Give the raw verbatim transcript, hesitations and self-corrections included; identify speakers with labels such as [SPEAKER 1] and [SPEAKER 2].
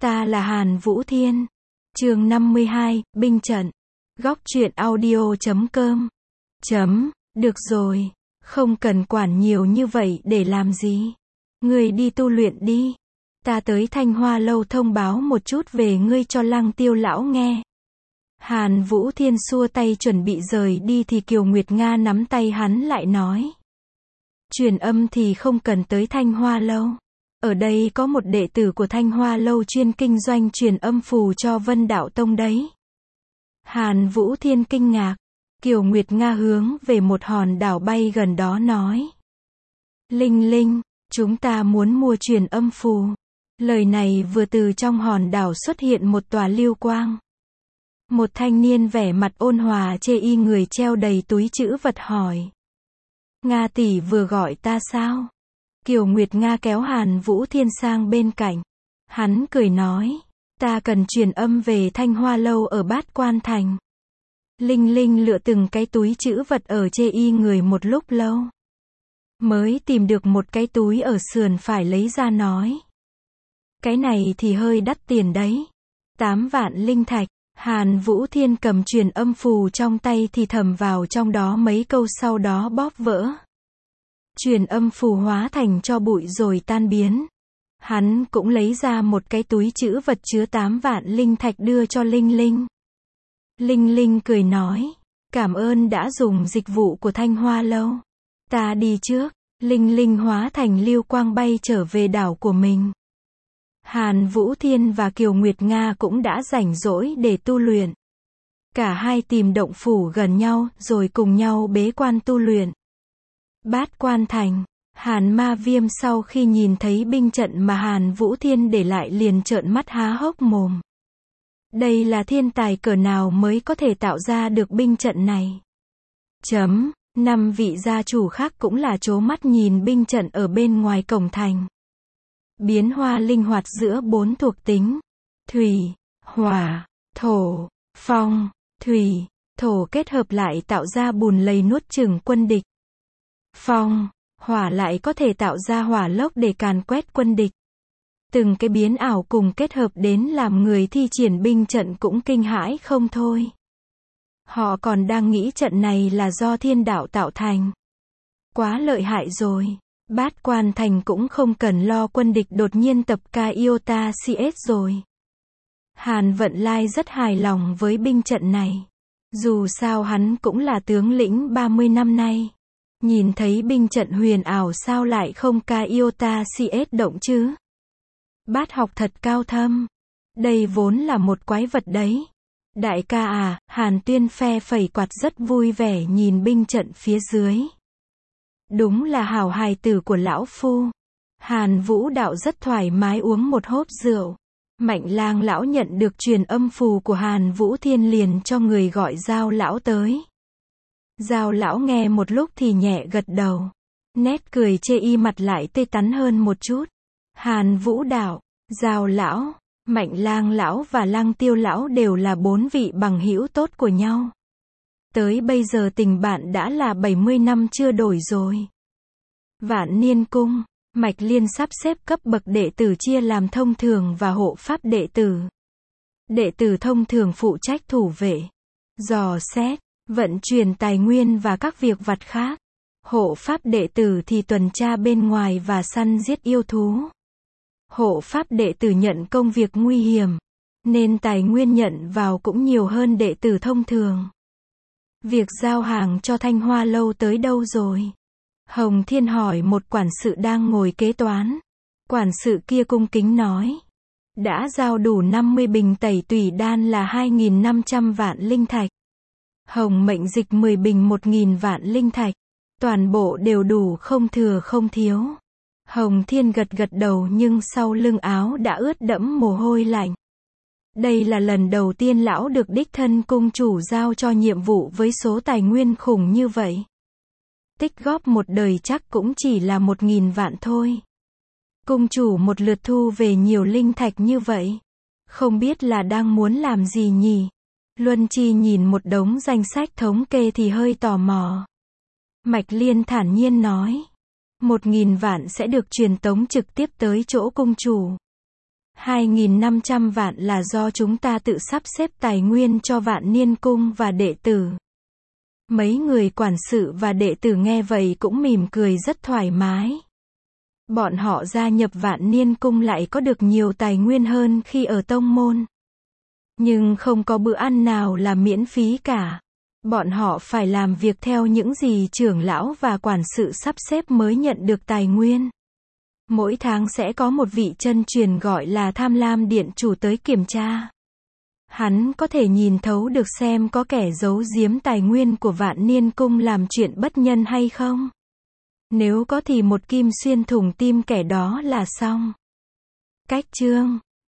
[SPEAKER 1] Ta là Hàn Vũ Thiên. Chương năm mươi hai, binh trận. Góc truyện audio chấm com. Chấm, được rồi, không cần quản nhiều như vậy để làm gì. Ngươi đi tu luyện đi. Ta tới Thanh Hoa Lâu thông báo một chút về ngươi cho Lăng Tiêu lão nghe. Hàn Vũ Thiên xua tay chuẩn bị rời đi thì Kiều Nguyệt Nga nắm tay hắn lại nói. Truyền âm thì không cần tới Thanh Hoa Lâu. Ở đây có một đệ tử của Thanh Hoa Lâu chuyên kinh doanh truyền âm phù cho Vân Đạo Tông đấy. Hàn Vũ Thiên kinh ngạc. Kiều Nguyệt Nga hướng về một hòn đảo bay gần đó nói. Linh Linh, chúng ta muốn mua truyền âm phù. Lời này vừa từ trong hòn đảo xuất hiện một tòa lưu quang. Một thanh niên vẻ mặt ôn hòa chê y người treo đầy túi trữ vật hỏi. Nga tỷ vừa gọi ta sao? Kiều Nguyệt Nga kéo Hàn Vũ Thiên sang bên cạnh. Hắn cười nói. Ta cần truyền âm về Thanh Hoa Lâu ở Bát Quan Thành. Linh Linh lựa từng cái túi trữ vật ở chê y người một lúc lâu. Mới tìm được một cái túi ở sườn phải lấy ra nói. Cái này thì hơi đắt tiền đấy. Tám vạn linh thạch. Hàn Vũ Thiên cầm truyền âm phù trong tay thì thầm vào trong đó mấy câu sau đó bóp vỡ. Truyền âm phù hóa thành tro bụi rồi tan biến. Hắn cũng lấy ra một cái túi trữ vật chứa tám vạn linh thạch đưa cho Linh Linh. Linh Linh cười nói. Cảm ơn đã dùng dịch vụ của Thanh Hoa Lâu. Ta đi trước. Linh Linh hóa thành lưu quang bay trở về đảo của mình. Hàn Vũ Thiên và Kiều Nguyệt Nga cũng đã rảnh rỗi để tu luyện. Cả hai tìm động phủ gần nhau rồi cùng nhau bế quan tu luyện. Bát Quan Thành. Hàn Ma Viêm sau khi nhìn thấy binh trận mà Hàn Vũ Thiên để lại liền trợn mắt há hốc mồm. Đây là thiên tài cỡ nào mới có thể tạo ra được binh trận này. Chấm, năm vị gia chủ khác cũng là trố mắt nhìn binh trận ở bên ngoài cổng thành. Biến hoa linh hoạt giữa bốn thuộc tính. Thủy, hỏa, thổ, phong, thủy, thổ kết hợp lại tạo ra bùn lầy nuốt chửng quân địch. Phong, hỏa lại có thể tạo ra hỏa lốc để càn quét quân địch. Từng cái biến ảo cùng kết hợp đến làm người thi triển binh trận cũng kinh hãi không thôi. Họ còn đang nghĩ trận này là do thiên đạo tạo thành. Quá lợi hại rồi. Bát Quan Thành cũng không cần lo quân địch đột nhiên tập ca Iota xê ét rồi. Hàn Vận Lai rất hài lòng với binh trận này. Dù sao hắn cũng là tướng lĩnh ba mươi năm nay. Nhìn thấy binh trận huyền ảo sao lại không ca Iota xê ét động chứ? Bát học thật cao thâm. Đây vốn là một quái vật đấy. Đại ca à, Hàn Tuyên phe phẩy quạt rất vui vẻ nhìn binh trận phía dưới. Đúng là hảo hài tử của lão phu. Hàn Vũ Đạo rất thoải mái uống một hớp rượu. Mạnh Lang lão nhận được truyền âm phù của Hàn Vũ Thiên liền cho người gọi Giao lão tới. Giao lão nghe một lúc thì nhẹ gật đầu. Nét cười chê y mặt lại tươi tắn hơn một chút. Hàn Vũ Đạo, Giao lão, Mạnh Lang lão và Lăng Tiêu lão đều là bốn vị bằng hữu tốt của nhau. Tới bây giờ tình bạn đã là bảy mươi năm chưa đổi rồi. Vạn Niên Cung, Mạch Liên sắp xếp cấp bậc đệ tử chia làm thông thường và hộ pháp đệ tử. Đệ tử thông thường phụ trách thủ vệ, dò xét, vận chuyển tài nguyên và các việc vặt khác. Hộ pháp đệ tử thì tuần tra bên ngoài và săn giết yêu thú. Hộ pháp đệ tử nhận công việc nguy hiểm, nên tài nguyên nhận vào cũng nhiều hơn đệ tử thông thường. Việc giao hàng cho Thanh Hoa Lâu tới đâu rồi? Hồng Thiên hỏi một quản sự đang ngồi kế toán. Quản sự kia cung kính nói. Đã giao đủ năm mươi bình tẩy tủy đan là hai nghìn năm trăm vạn linh thạch. Hồng mệnh dịch mười bình một nghìn vạn linh thạch. Toàn bộ đều đủ không thừa không thiếu. Hồng Thiên gật gật đầu nhưng sau lưng áo đã ướt đẫm mồ hôi lạnh. Đây là lần đầu tiên lão được đích thân cung chủ giao cho nhiệm vụ với số tài nguyên khủng như vậy. Tích góp một đời chắc cũng chỉ là một nghìn vạn thôi. Cung chủ một lượt thu về nhiều linh thạch như vậy. Không biết là đang muốn làm gì nhỉ? Luân Chi nhìn một đống danh sách thống kê thì hơi tò mò. Mạch Liên thản nhiên nói. Một nghìn vạn sẽ được truyền tống trực tiếp tới chỗ cung chủ. hai nghìn năm trăm vạn là do chúng ta tự sắp xếp tài nguyên cho Vạn Niên Cung và đệ tử. Mấy người quản sự và đệ tử nghe vậy cũng mỉm cười rất thoải mái. Bọn họ gia nhập Vạn Niên Cung lại có được nhiều tài nguyên hơn khi ở tông môn. Nhưng không có bữa ăn nào là miễn phí cả. Bọn họ phải làm việc theo những gì trưởng lão và quản sự sắp xếp mới nhận được tài nguyên. Mỗi tháng sẽ có một vị chân truyền gọi là Tham Lam Điện chủ tới kiểm tra. Hắn có thể nhìn thấu được xem có kẻ giấu giếm tài nguyên của Vạn Niên Cung làm chuyện bất nhân hay không. Nếu có thì một kim xuyên thủng tim kẻ đó là xong. Cách chương